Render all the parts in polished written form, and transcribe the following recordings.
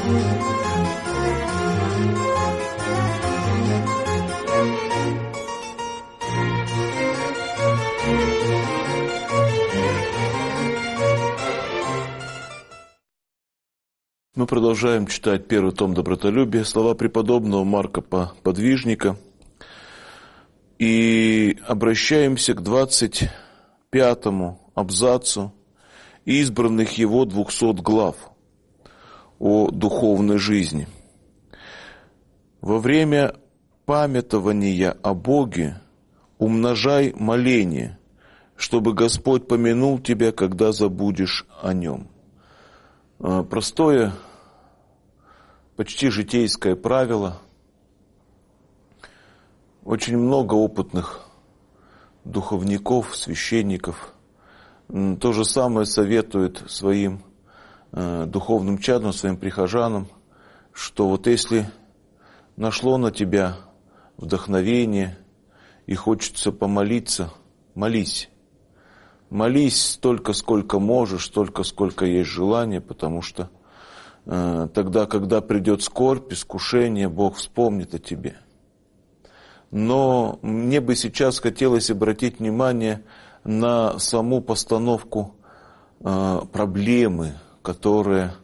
Мы продолжаем читать первый том «Добротолюбие», слова преподобного Марка Подвижника, и обращаемся к 25-му абзацу избранных его 200 глав о духовной жизни. Во время памятования о Боге умножай моление, чтобы Господь помянул тебя, когда забудешь о Нем. Простое, почти житейское правило. Очень много опытных духовников, священников то же самое советуют своим духовным чадам, своим прихожанам, что вот если нашло на тебя вдохновение и хочется помолиться, молись. Молись столько, сколько можешь, столько, сколько есть желание, потому что тогда, когда придет скорбь, искушение, Бог вспомнит о тебе. Но мне бы сейчас хотелось обратить внимание на саму постановку проблемы, которая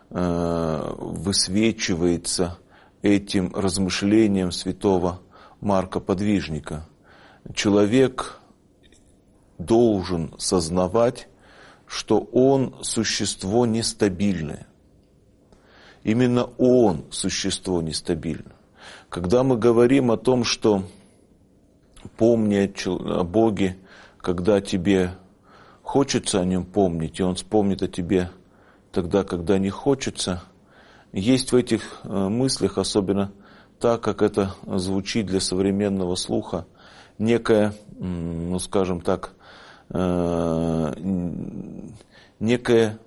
высвечивается этим размышлением святого Марка Подвижника. Человек должен сознавать, что он существо нестабильное. Именно он существо нестабильное. Когда мы говорим о том, что помни о Боге, когда тебе хочется о Нем помнить, и Он вспомнит о тебе тогда, когда не хочется, есть в этих мыслях, особенно так, как это звучит для современного слуха, некая, ну скажем так, некая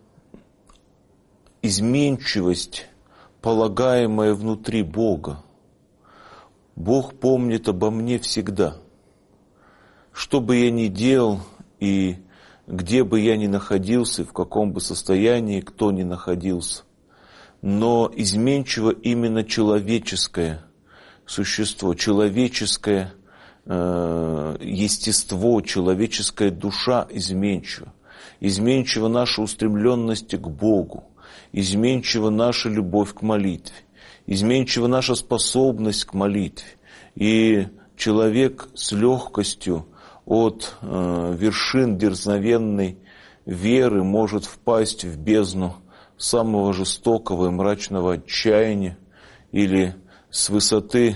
изменчивость, полагаемая внутри Бога. Бог помнит обо мне всегда. Что бы я ни делал и где бы я ни находился, в каком бы состоянии кто ни находился, но изменчиво именно человеческое существо, человеческое естество, человеческая душа изменчива. Изменчива наша устремленность к Богу, изменчива наша любовь к молитве, изменчива наша способность к молитве. И человек с легкостью от вершин дерзновенной веры может впасть в бездну самого жестокого и мрачного отчаяния или с высоты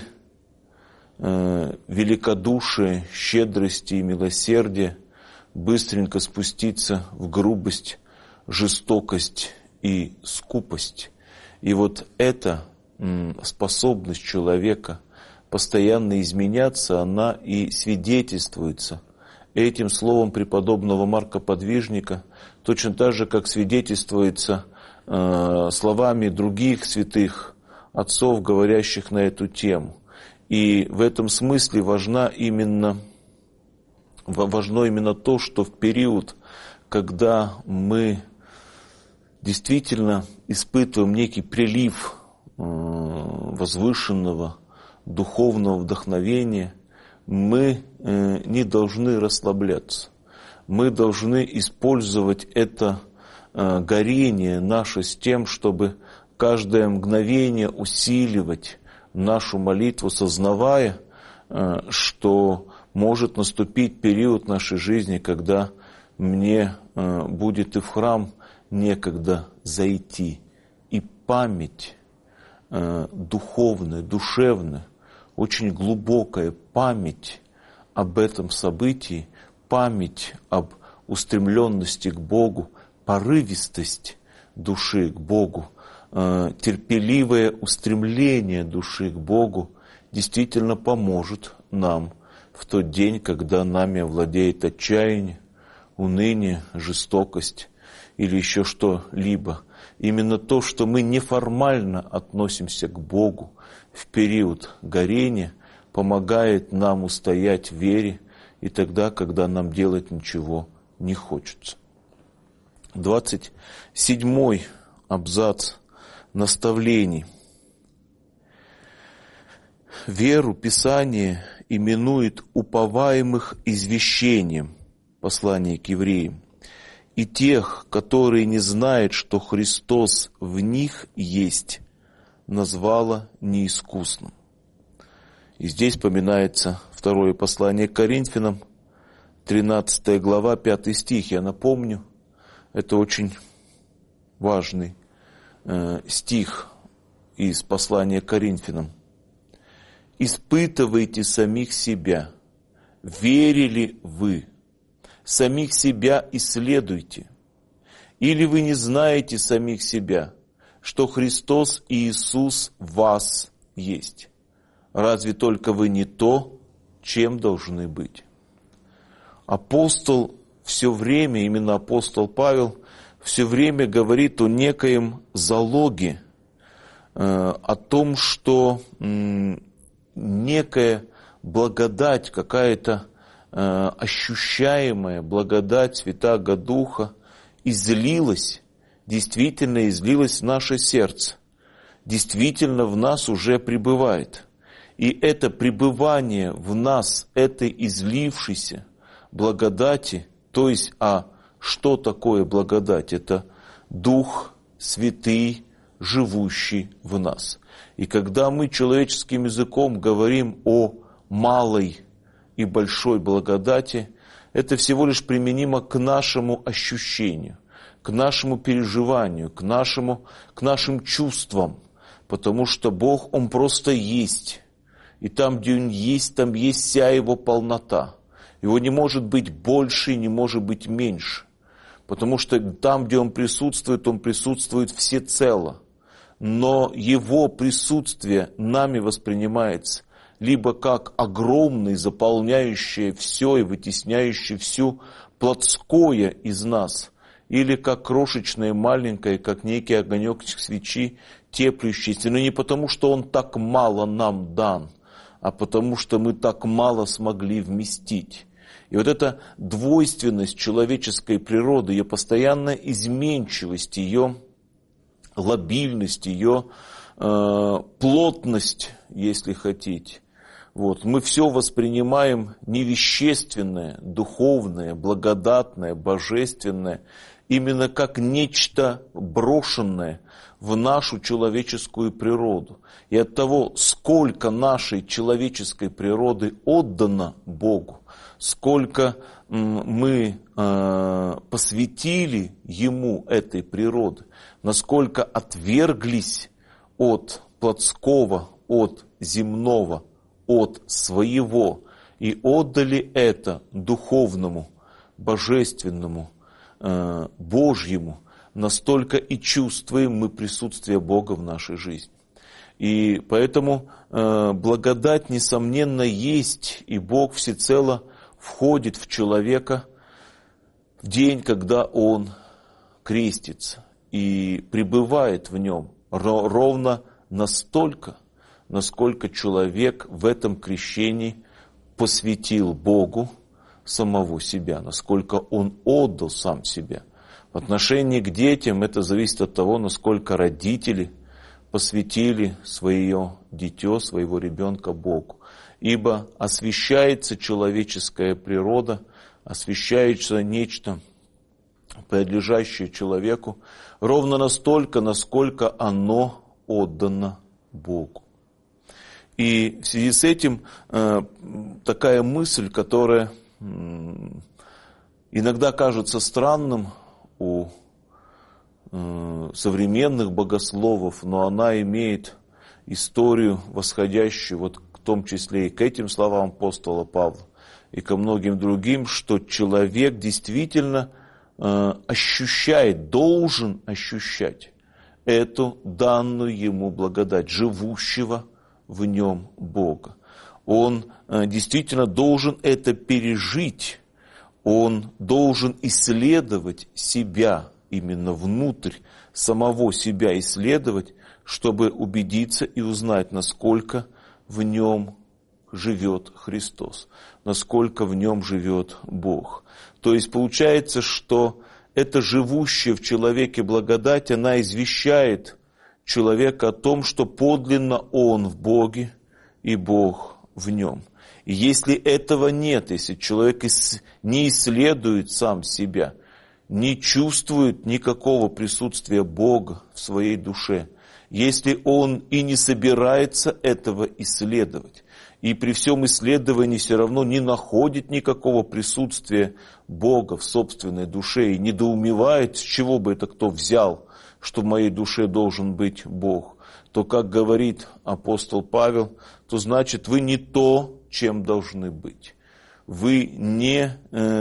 великодушия, щедрости и милосердия быстренько спуститься в грубость, жестокость и скупость. И вот эта способность человека постоянно изменяться, она и свидетельствуется этим словом преподобного Марка Подвижника, точно так же, как свидетельствуется словами других святых отцов, говорящих на эту тему. И в этом смысле важно именно то, что в период, когда мы действительно испытываем некий прилив возвышенного духовного вдохновения, мы не должны расслабляться. Мы должны использовать это горение наше с тем, чтобы каждое мгновение усиливать нашу молитву, сознавая, что может наступить период нашей жизни, когда мне будет и в храм некогда зайти. И память духовная, душевная, очень глубокая память об этом событии, память об устремленности к Богу, порывистость души к Богу, терпеливое устремление души к Богу действительно поможет нам в тот день, когда нами овладеет отчаяние, уныние, жестокость или еще что-либо. Именно то, что мы неформально относимся к Богу в период горения, помогает нам устоять в вере и тогда, когда нам делать ничего не хочется. 27-й абзац наставлений. Веру Писание именует уповаемых извещением, послание к евреям, и тех, которые не знают, что Христос в них есть, назвала неискусным. И здесь поминается второе послание к Коринфянам, 13 глава, 5 стих. Я напомню, это очень важный стих из послания к Коринфянам. «Испытывайте самих себя, верили вы, самих себя исследуйте. Или вы не знаете самих себя, что Христос Иисус в вас есть? Разве только вы не то, чем должны быть?» Апостол все время, именно апостол Павел, все время говорит о некоем залоге, о том, что некая благодать, какая-то ощущаемая благодать Святаго Духа действительно излилась в наше сердце, действительно в нас уже пребывает. И это пребывание в нас, этой излившейся благодати, то есть, что такое благодать? Это Дух Святый, живущий в нас. И когда мы человеческим языком говорим о малой и большой благодати, это всего лишь применимо к нашему ощущению, к нашему переживанию, к нашим чувствам, потому что Бог, Он просто есть. И там, где Он есть, там есть вся Его полнота. Его не может быть больше, не может быть меньше. Потому что там, где Он присутствует всецело. Но Его присутствие нами воспринимается либо как огромный, заполняющий все и вытесняющий всю плотское из нас, или как крошечное, маленькое, как некий огонек свечи, теплющийся. Но не потому, что Он так мало нам дан, а потому, что мы так мало смогли вместить. И вот эта двойственность человеческой природы, ее постоянная изменчивость, ее лобильность, ее плотность, если хотите. Мы все воспринимаем невещественное, духовное, благодатное, божественное, именно как нечто брошенное в нашу человеческую природу. И от того, сколько нашей человеческой природы отдано Богу, сколько мы посвятили Ему этой природы, насколько отверглись от плотского, от земного, от своего и отдали это духовному, божественному, Божьему, настолько и чувствуем мы присутствие Бога в нашей жизни. И поэтому благодать, несомненно, есть, и Бог всецело входит в человека в день, когда он крестится, и пребывает в нем ровно настолько, насколько человек в этом крещении посвятил Богу самого себя, насколько он отдал сам себя. В отношении к детям это зависит от того, насколько родители посвятили свое дитё, своего ребенка Богу. Ибо освящается человеческая природа, освящается нечто, принадлежащее человеку, ровно настолько, насколько оно отдано Богу. И в связи с этим такая мысль, которая иногда кажется странным у современных богословов, но она имеет историю, восходящую в том числе и к этим словам апостола Павла, и ко многим другим, что человек действительно ощущает, должен ощущать эту данную ему благодать, живущего в нем Бога. Он действительно должен это пережить, он должен исследовать себя, именно внутрь самого себя исследовать, чтобы убедиться и узнать, насколько в нем живет Христос, насколько в нем живет Бог. То есть получается, что эта живущая в человеке благодать, она извещает человека о том, что подлинно он в Боге и Бог в нем. И если этого нет, если человек не исследует сам себя, не чувствует никакого присутствия Бога в своей душе, если он и не собирается этого исследовать, и при всем исследовании все равно не находит никакого присутствия Бога в собственной душе и недоумевает, с чего бы это кто взял, что в моей душе должен быть Бог, то, как говорит апостол Павел, то значит вы не то, чем должны быть. Вы не,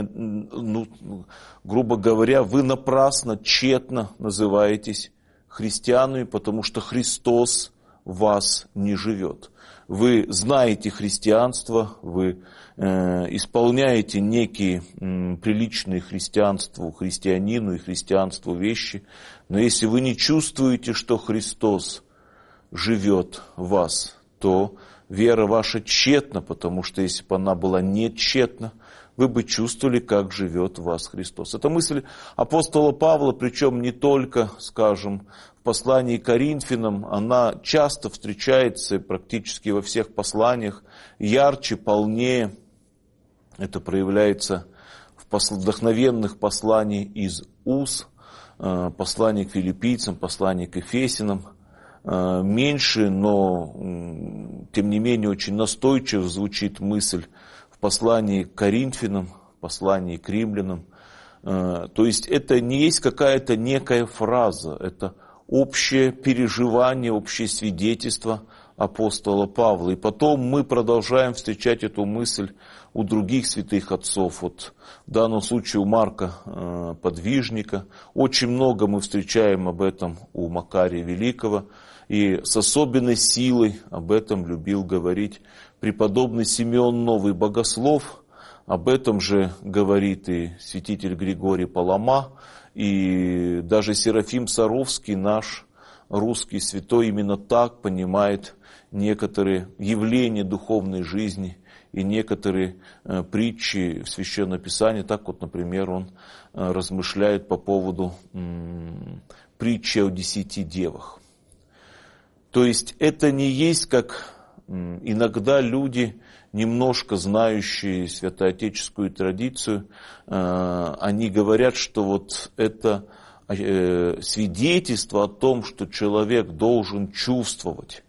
грубо говоря, вы напрасно, тщетно называетесь христианами, потому что Христос в вас не живет. Вы знаете христианство, вы исполняете некие приличные христианству, христианину и христианству вещи, но если вы не чувствуете, что Христос живет в вас, то вера ваша тщетна, потому что если бы она была не тщетна, вы бы чувствовали, как живет в вас Христос. Это мысль апостола Павла, причем не только, скажем, в послании к Коринфянам, она часто встречается практически во всех посланиях, ярче, полнее. Это проявляется в вдохновенных посланиях из Уз, посланий к филиппийцам, посланий к Ефесянам. Меньше, но тем не менее очень настойчиво звучит мысль в послании к Коринфянам, в послании к римлянам. То есть это не есть какая-то некая фраза, это общее переживание, общее свидетельство апостола Павла. И потом мы продолжаем встречать эту мысль у других святых отцов. Вот в данном случае у Марка Подвижника. Очень много мы встречаем об этом у Макария Великого. И с особенной силой об этом любил говорить преподобный Симеон Новый Богослов. Об этом же говорит и святитель Григорий Палама, и даже Серафим Саровский, наш русский святой, именно так понимает некоторые явления духовной жизни и некоторые притчи в Священном Писании. Так вот, например, он размышляет по поводу притчи о 10 девах. То есть это не есть, как иногда люди, немножко знающие святоотеческую традицию, они говорят, что вот это свидетельство о том, что человек должен чувствовать,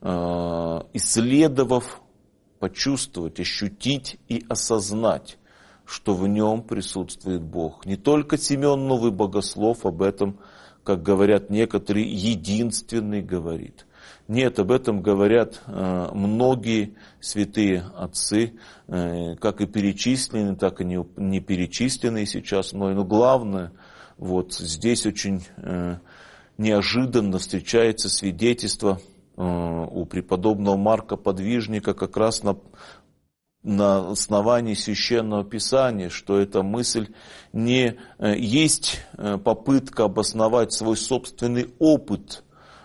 исследовав, почувствовать, ощутить и осознать, что в нем присутствует Бог. Не только Симеон Новый Богослов об этом, как говорят некоторые, единственный говорит. Нет, об этом говорят многие святые отцы, как и перечисленные, так и не перечисленные сейчас мной. Но главное, вот здесь очень неожиданно встречается свидетельство у преподобного Марка Подвижника как раз на основании Священного Писания, что эта мысль не есть попытка обосновать свой собственный опыт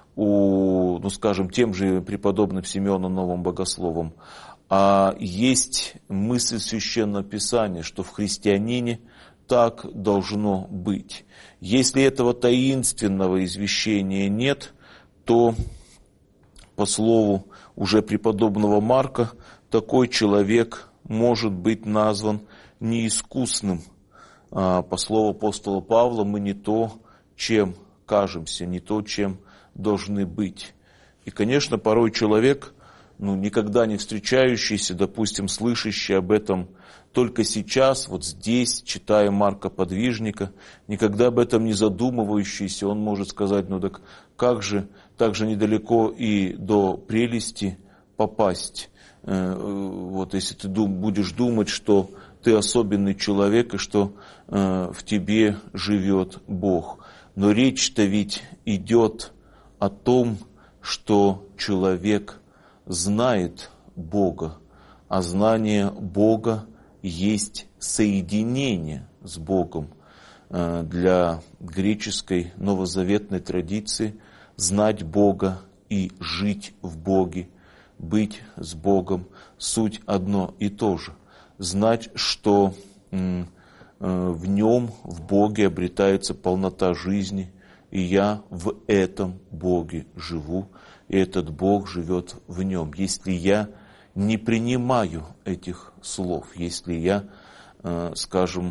скажем, тем же преподобным Симеоном Новым Богословом, а есть мысль Священного Писания, что в христианине так должно быть. Если этого таинственного извещения нет, то, по слову уже преподобного Марка, такой человек может быть назван неискусным. По слову апостола Павла, мы не то, чем кажемся, не то, чем должны быть. И, конечно, порой человек, никогда не встречающийся, допустим, слышащий об этом только сейчас, вот здесь, читая Марка Подвижника, никогда об этом не задумывающийся, он может сказать, так как же, так же недалеко и до прелести попасть. Вот если ты будешь думать, что ты особенный человек и что в тебе живет Бог. Но речь-то ведь идет о том, что человек знает Бога, а знание Бога есть соединение с Богом. Для греческой новозаветной традиции знать Бога и жить в Боге, быть с Богом – суть одно и то же. Знать, что в Нем, в Боге обретается полнота жизни, и я в этом Боге живу, и этот Бог живет в нем. Если я не принимаю этих слов, если я, скажем,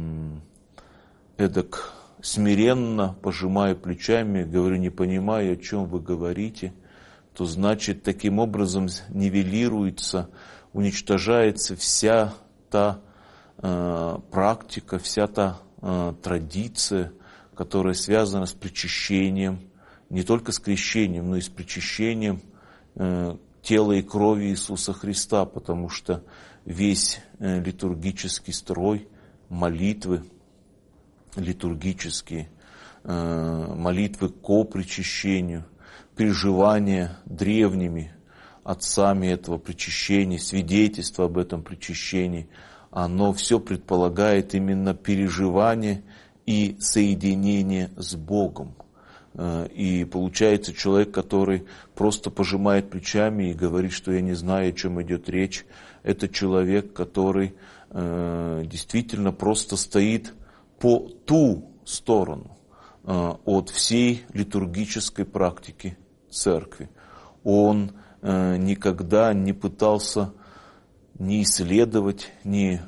эдак смиренно пожимаю плечами, говорю, не понимаю, о чем вы говорите, то значит, таким образом нивелируется, уничтожается вся та практика, вся та традиция, которая связана с причащением, не только с крещением, но и с причащением тела и крови Иисуса Христа, потому что весь литургический строй, молитвы литургические, молитвы ко причащению, переживания древними отцами этого причащения, свидетельство об этом причащении, оно все предполагает именно переживание и соединение с Богом. И получается, человек, который просто пожимает плечами и говорит, что я не знаю, о чем идет речь, это человек, который действительно просто стоит по ту сторону от всей литургической практики церкви. Он никогда не пытался ни исследовать, ни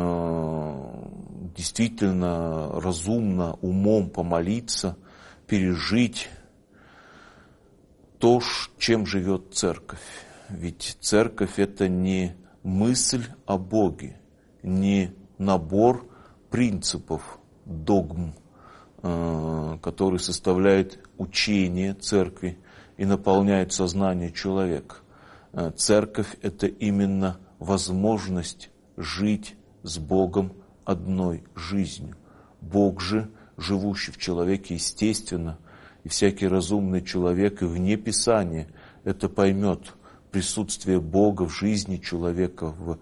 действительно разумно, умом помолиться, пережить то, чем живет церковь. Ведь церковь – это не мысль о Боге, не набор принципов, догм, который составляет учение церкви и наполняет сознание человека. Церковь – это именно возможность жить с Богом одной жизнью. Бог же, живущий в человеке естественно, и всякий разумный человек и вне Писания это поймет. Присутствие Бога в жизни человека, в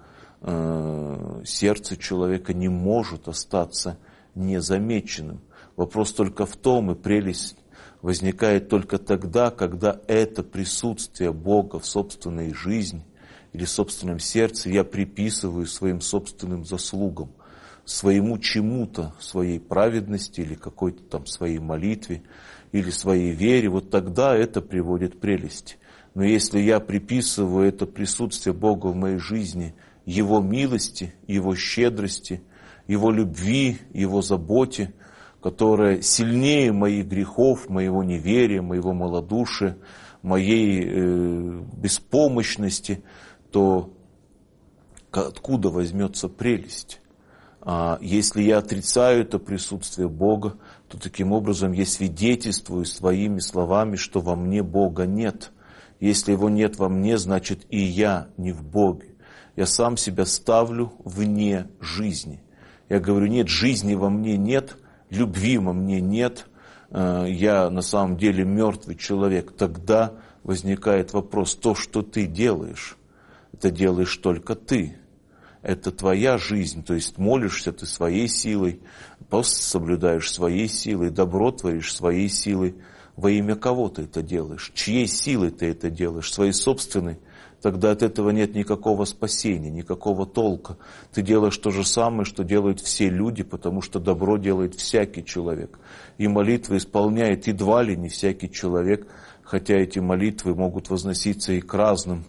сердце человека не может остаться незамеченным. Вопрос только в том, и прелесть возникает только тогда, когда это присутствие Бога в собственной жизни или в собственном сердце я приписываю своим собственным заслугам, своему чему-то, своей праведности или какой-то там своей молитве или своей вере, вот тогда это приводит прелесть. Но если я приписываю это присутствие Бога в моей жизни, Его милости, Его щедрости, Его любви, Его заботе, которая сильнее моих грехов, моего неверия, моего малодушия, моей беспомощности, то откуда возьмется прелесть? А если я отрицаю это присутствие Бога, то таким образом я свидетельствую своими словами, что во мне Бога нет. Если Его нет во мне, значит и я не в Боге. Я сам себя ставлю вне жизни. Я говорю, нет, жизни во мне нет, любви во мне нет, я на самом деле мертвый человек. Тогда возникает вопрос, то, что ты делаешь, это делаешь только ты. Это твоя жизнь, то есть молишься ты своей силой, пост соблюдаешь своей силой, добро творишь своей силой. Во имя кого ты это делаешь? Чьей силой ты это делаешь? Своей собственной? Тогда от этого нет никакого спасения, никакого толка. Ты делаешь то же самое, что делают все люди, потому что добро делает всякий человек. И молитвы исполняет едва ли не всякий человек, хотя эти молитвы могут возноситься и к разным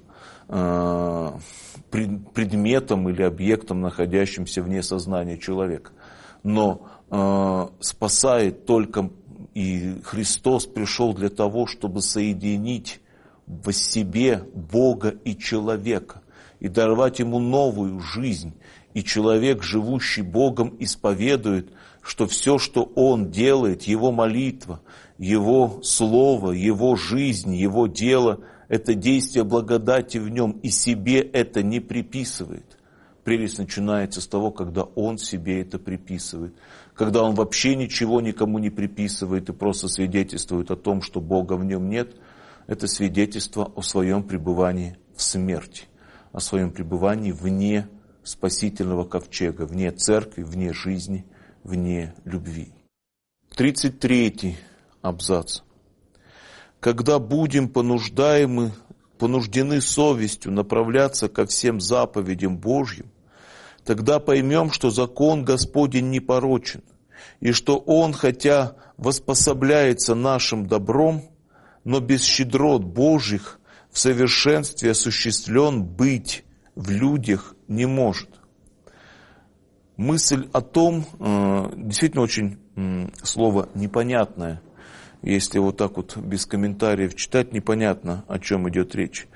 предметам или объектам, находящимся вне сознания человека. Но спасает только, и Христос пришел для того, чтобы соединить в себе Бога и человека, и даровать ему новую жизнь. И человек, живущий Богом, исповедует, что все, что он делает, его молитва, его слово, его жизнь, его дело, это действие благодати в нем, и себе это не приписывает. Прелесть начинается с того, когда он себе это приписывает, когда он вообще ничего никому не приписывает и просто свидетельствует о том, что Бога в нем нет. Это свидетельство о своем пребывании в смерти, о своем пребывании вне спасительного ковчега, вне церкви, вне жизни, вне любви. 33 абзац. Когда будем понуждены совестью направляться ко всем заповедям Божьим, тогда поймем, что закон Господень непорочен, и что Он, хотя воспособляется нашим добром, но без щедрот Божьих в совершенстве осуществлен быть в людях не может. Мысль о том, действительно очень слово непонятное, если вот так вот без комментариев читать, непонятно, о чем идет речь.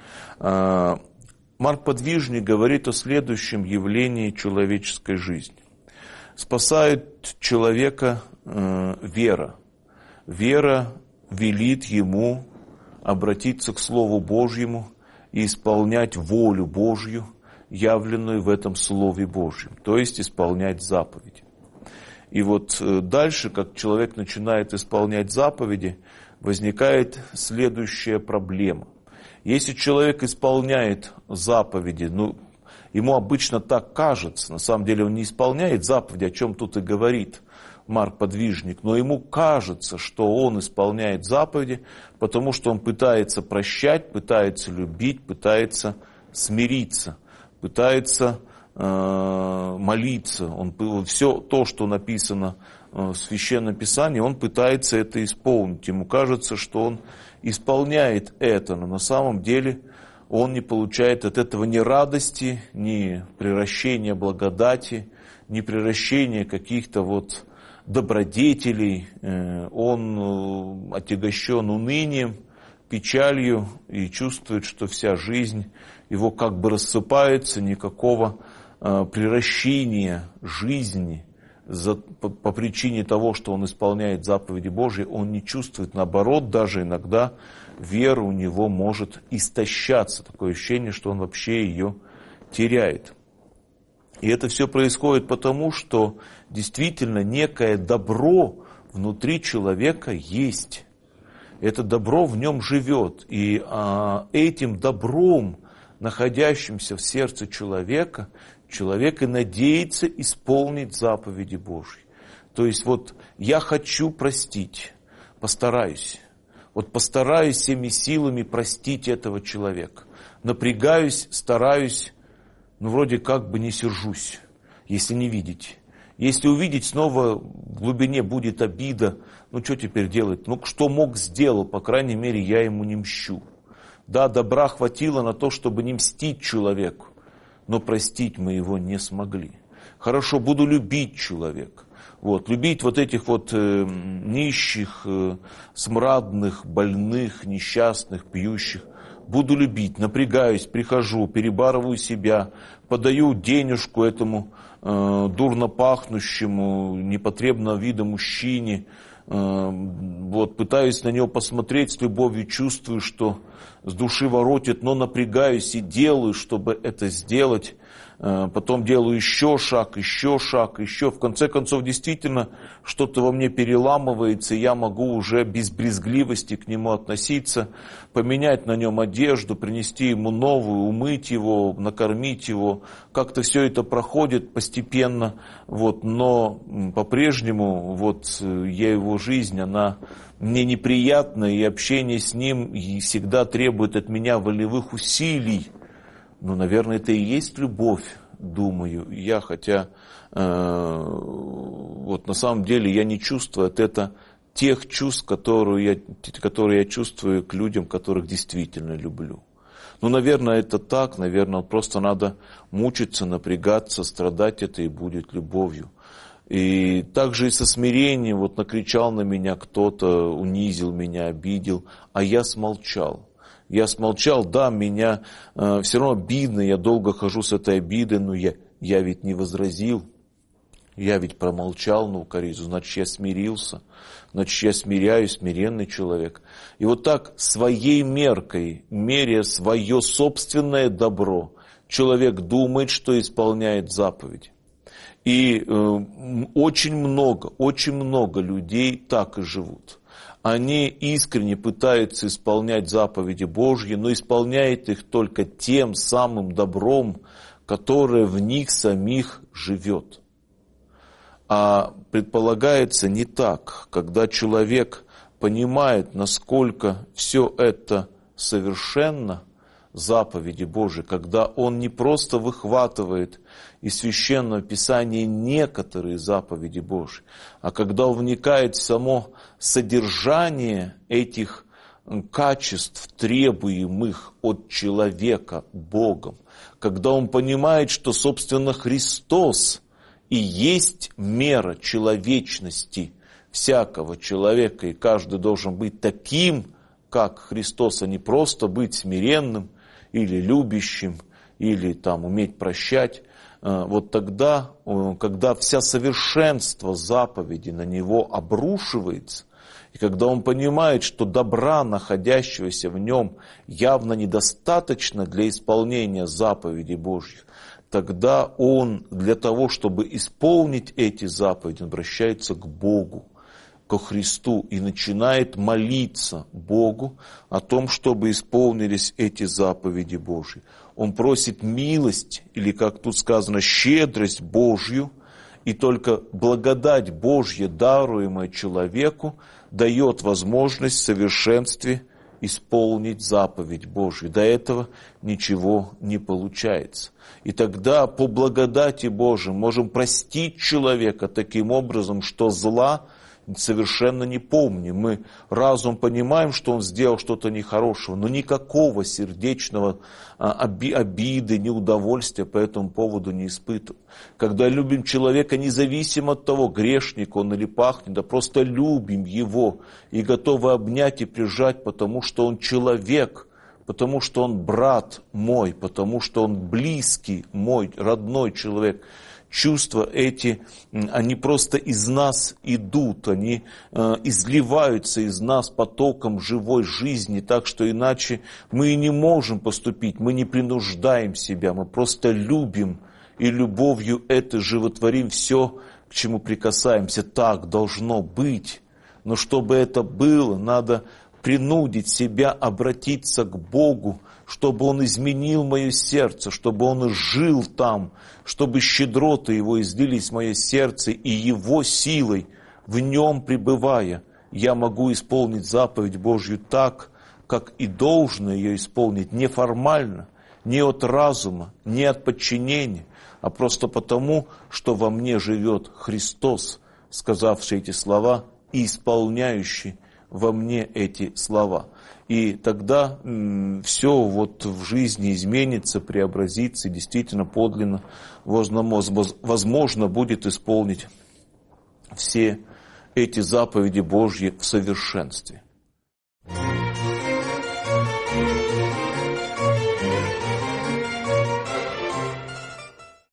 Марк Подвижник говорит о следующем явлении человеческой жизни. Спасает человека вера. Вера велит ему обратиться к Слову Божьему и исполнять волю Божью, явленную в этом Слове Божьем, то есть исполнять заповеди. И вот дальше, как человек начинает исполнять заповеди, возникает следующая проблема. Если человек исполняет заповеди, ему обычно так кажется, на самом деле он не исполняет заповеди, о чем тут и говорит Марк Подвижник, но ему кажется, что он исполняет заповеди, потому что он пытается прощать, пытается любить, пытается смириться, пытается молиться. Он все то, что написано в Священном Писании, он пытается это исполнить. Ему кажется, что он исполняет это, но на самом деле он не получает от этого ни радости, ни приращения благодати, ни приращения каких-то вот добродетелей. Он отягощен унынием, печалью и чувствует, что вся жизнь его как бы рассыпается, никакого приращения жизни по причине того, что он исполняет заповеди Божьи, он не чувствует. Наоборот, даже иногда вера у него может истощаться. Такое ощущение, что он вообще ее теряет. И это все происходит потому, что действительно некое добро внутри человека есть. Это добро в нем живет. И этим добром, находящимся в сердце человека, человек и надеется исполнить заповеди Божьи. То есть вот я хочу простить, постараюсь. Вот постараюсь всеми силами простить этого человека. Напрягаюсь, стараюсь, вроде как бы не сержусь, если не видеть. Если увидеть, снова в глубине будет обида. Что теперь делать? Что мог, сделал, по крайней мере, я ему не мщу. Да, добра хватило на то, чтобы не мстить человеку, но простить мы его не смогли. Хорошо, буду любить человека. Любить вот этих вот нищих, смрадных, больных, несчастных, пьющих. Буду любить, напрягаюсь, прихожу, перебарываю себя, подаю денежку этому дурно пахнущему, непотребного вида мужчине, пытаюсь на него посмотреть с любовью, чувствую, что с души воротит, но напрягаюсь и делаю, чтобы это сделать. Потом делаю еще шаг. В конце концов, действительно, что-то во мне переламывается, и я могу уже без брезгливости к нему относиться, поменять на нем одежду, принести ему новую, умыть его, накормить его. Как-то все это проходит постепенно, но по-прежнему его жизнь, она мне неприятна, и общение с ним всегда требует от меня волевых усилий. Наверное, это и есть любовь, думаю я, хотя на самом деле я не чувствую от этого тех чувств, которые я чувствую к людям, которых действительно люблю. Наверное, это так, наверное, просто надо мучиться, напрягаться, страдать, это и будет любовью. И также и со смирением, накричал на меня кто-то, унизил меня, обидел, а я смолчал. Я смолчал, да, меня все равно обидно, я долго хожу с этой обидой, но я ведь не возразил, я ведь промолчал на укоризну, значит, я смирился, значит, я смиряюсь, смиренный человек. И так своей меркой, меряя свое собственное добро, человек думает, что исполняет заповедь. И очень много людей так и живут. Они искренне пытаются исполнять заповеди Божьи, но исполняют их только тем самым добром, которое в них самих живет. А предполагается не так, когда человек понимает, насколько все это совершенно, заповеди Божьи, когда он не просто выхватывает из Священного Писания некоторые заповеди Божьи, а когда он вникает в само содержание этих качеств, требуемых от человека Богом, когда он понимает, что, собственно, Христос и есть мера человечности всякого человека, и каждый должен быть таким, как Христос, а не просто быть смиренным или любящим, или там уметь прощать. Вот тогда, когда вся совершенство заповеди на него обрушивается, и когда он понимает, что добра, находящегося в нем, явно недостаточно для исполнения заповедей Божьих, тогда он для того, чтобы исполнить эти заповеди, обращается к Богу, ко Христу и начинает молиться Богу о том, чтобы исполнились эти заповеди Божьи. Он просит милость, или, как тут сказано, щедрость Божью, и только благодать Божья, даруемая человеку, дает возможность в совершенстве исполнить заповедь Божью. До этого ничего не получается. И тогда по благодати Божией можем простить человека таким образом, что зла совершенно не помним. Мы разум понимаем, что он сделал что-то нехорошего, но никакого сердечного обиды, неудовольствия по этому поводу не испытываем. Когда любим человека, независимо от того, грешник он или пахнет, да просто любим его и готовы обнять и прижать, потому что он человек, потому что он брат мой, потому что он близкий мой, родной человек. Чувства эти, они просто из нас идут, они изливаются из нас потоком живой жизни, так что иначе мы и не можем поступить, мы не принуждаем себя, мы просто любим и любовью это животворим все, к чему прикасаемся. Так должно быть, но чтобы это было, надо принудить себя обратиться к Богу, чтобы Он изменил мое сердце, чтобы Он жил там, чтобы щедроты Его излились в мое сердце, и Его силой, в Нем пребывая, я могу исполнить заповедь Божью так, как и должно ее исполнить, не формально, не от разума, не от подчинения, а просто потому, что во мне живет Христос, сказавший эти слова и исполняющий во мне эти слова. И тогда все вот в жизни изменится, преобразится, и действительно подлинно возможно будет исполнить все эти заповеди Божьи в совершенстве.